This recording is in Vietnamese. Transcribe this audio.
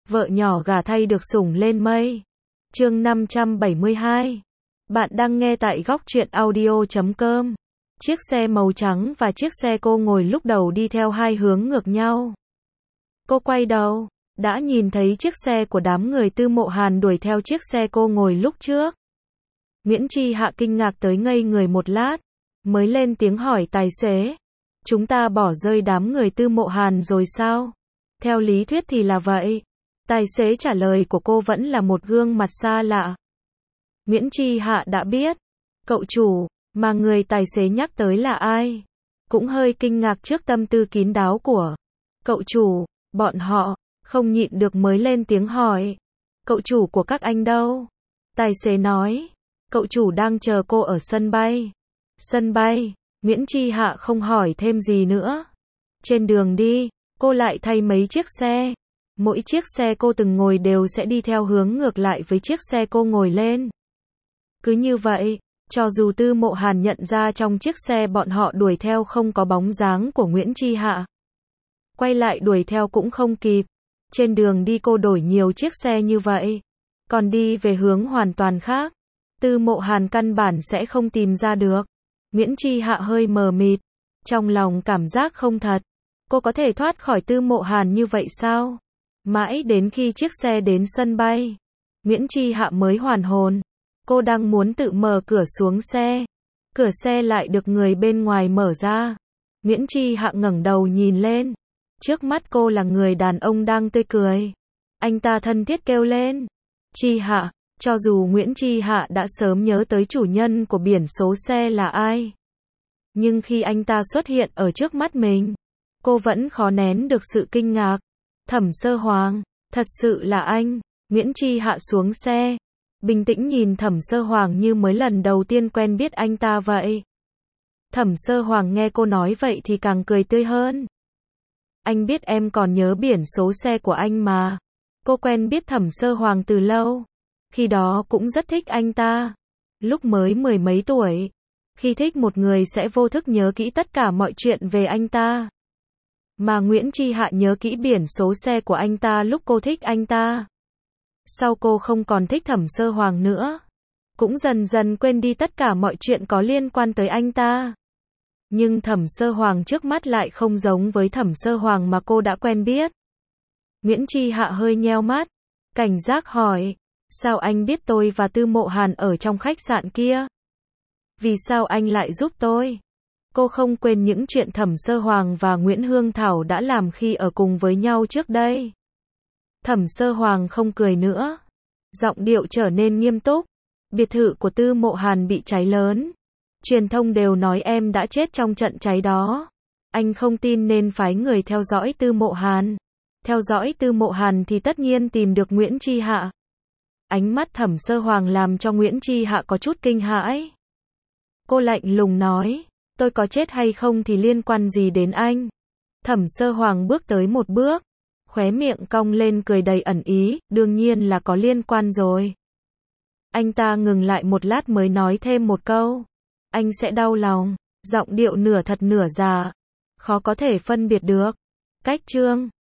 vợ nhỏ gả thay được sủng lên mây. Chương 572. Bạn đang nghe tại góc truyện audio.com. Chiếc xe màu trắng và chiếc xe cô ngồi lúc đầu đi theo hai hướng ngược nhau. Cô quay đầu, đã nhìn thấy chiếc xe của đám người Tư Mộ Hàn đuổi theo chiếc xe cô ngồi lúc trước. Nguyễn Chi Hạ kinh ngạc tới ngây người một lát, mới lên tiếng hỏi tài xế. Chúng ta bỏ rơi đám người Tư Mộ Hàn rồi sao? Theo lý thuyết thì là vậy. Tài xế trả lời của cô vẫn là một gương mặt xa lạ. Nguyễn Chi Hạ đã biết, cậu chủ, mà người tài xế nhắc tới là ai? Cũng hơi kinh ngạc trước tâm tư kín đáo của cậu chủ, bọn họ, không nhịn được mới lên tiếng hỏi. Cậu chủ của các anh đâu? Tài xế nói, cậu chủ đang chờ cô ở sân bay. Sân bay, Nguyễn Chi Hạ không hỏi thêm gì nữa. Trên đường đi, cô lại thay mấy chiếc xe. Mỗi chiếc xe cô từng ngồi đều sẽ đi theo hướng ngược lại với chiếc xe cô ngồi lên. Cứ như vậy, cho dù Tư Mộ Hàn nhận ra trong chiếc xe bọn họ đuổi theo không có bóng dáng của Nguyễn Chi Hạ, quay lại đuổi theo cũng không kịp. Trên đường đi cô đổi nhiều chiếc xe như vậy, còn đi về hướng hoàn toàn khác, Tư Mộ Hàn căn bản sẽ không tìm ra được. Nguyễn Chi Hạ hơi mờ mịt, trong lòng cảm giác không thật. Cô có thể thoát khỏi Tư Mộ Hàn như vậy sao? Mãi đến khi chiếc xe đến sân bay, Nguyễn Chi Hạ mới hoàn hồn. Cô đang muốn tự mở cửa xuống xe. Cửa xe lại được người bên ngoài mở ra. Nguyễn Chi Hạ ngẩng đầu nhìn lên. Trước mắt cô là người đàn ông đang tươi cười. Anh ta thân thiết kêu lên. Chi Hạ, cho dù Nguyễn Chi Hạ đã sớm nhớ tới chủ nhân của biển số xe là ai, nhưng khi anh ta xuất hiện ở trước mắt mình, cô vẫn khó nén được sự kinh ngạc. Thẩm Sơ Hoàng, thật sự là anh. Nguyễn Chi Hạ xuống xe, bình tĩnh nhìn Thẩm Sơ Hoàng như mới lần đầu tiên quen biết anh ta vậy. Thẩm Sơ Hoàng nghe cô nói vậy thì càng cười tươi hơn. Anh biết em còn nhớ biển số xe của anh mà. Cô quen biết Thẩm Sơ Hoàng từ lâu. Khi đó cũng rất thích anh ta. Lúc mới mười mấy tuổi, khi thích một người sẽ vô thức nhớ kỹ tất cả mọi chuyện về anh ta. Mà Nguyễn Chi Hạ nhớ kỹ biển số xe của anh ta lúc cô thích anh ta. Sau cô không còn thích Thẩm Sơ Hoàng nữa, cũng dần dần quên đi tất cả mọi chuyện có liên quan tới anh ta. Nhưng Thẩm Sơ Hoàng trước mắt lại không giống với Thẩm Sơ Hoàng mà cô đã quen biết. Nguyễn Chi Hạ hơi nheo mắt, cảnh giác hỏi, sao anh biết tôi và Tư Mộ Hàn ở trong khách sạn kia? Vì sao anh lại giúp tôi? Cô không quên những chuyện Thẩm Sơ Hoàng và Nguyễn Hương Thảo đã làm khi ở cùng với nhau trước đây. Thẩm Sơ Hoàng không cười nữa, giọng điệu trở nên nghiêm túc. Biệt thự của Tư Mộ Hàn bị cháy lớn. Truyền thông đều nói em đã chết trong trận cháy đó. Anh không tin nên phái người theo dõi Tư Mộ Hàn. Theo dõi Tư Mộ Hàn thì tất nhiên tìm được Nguyễn Chi Hạ. Ánh mắt Thẩm Sơ Hoàng làm cho Nguyễn Chi Hạ có chút kinh hãi. Cô lạnh lùng nói, tôi có chết hay không thì liên quan gì đến anh? Thẩm Sơ Hoàng bước tới một bước, khóe miệng cong lên cười đầy ẩn ý, đương nhiên là có liên quan rồi. Anh ta ngừng lại một lát mới nói thêm một câu, anh sẽ đau lòng, giọng điệu nửa thật nửa giả, khó có thể phân biệt được. Cách chương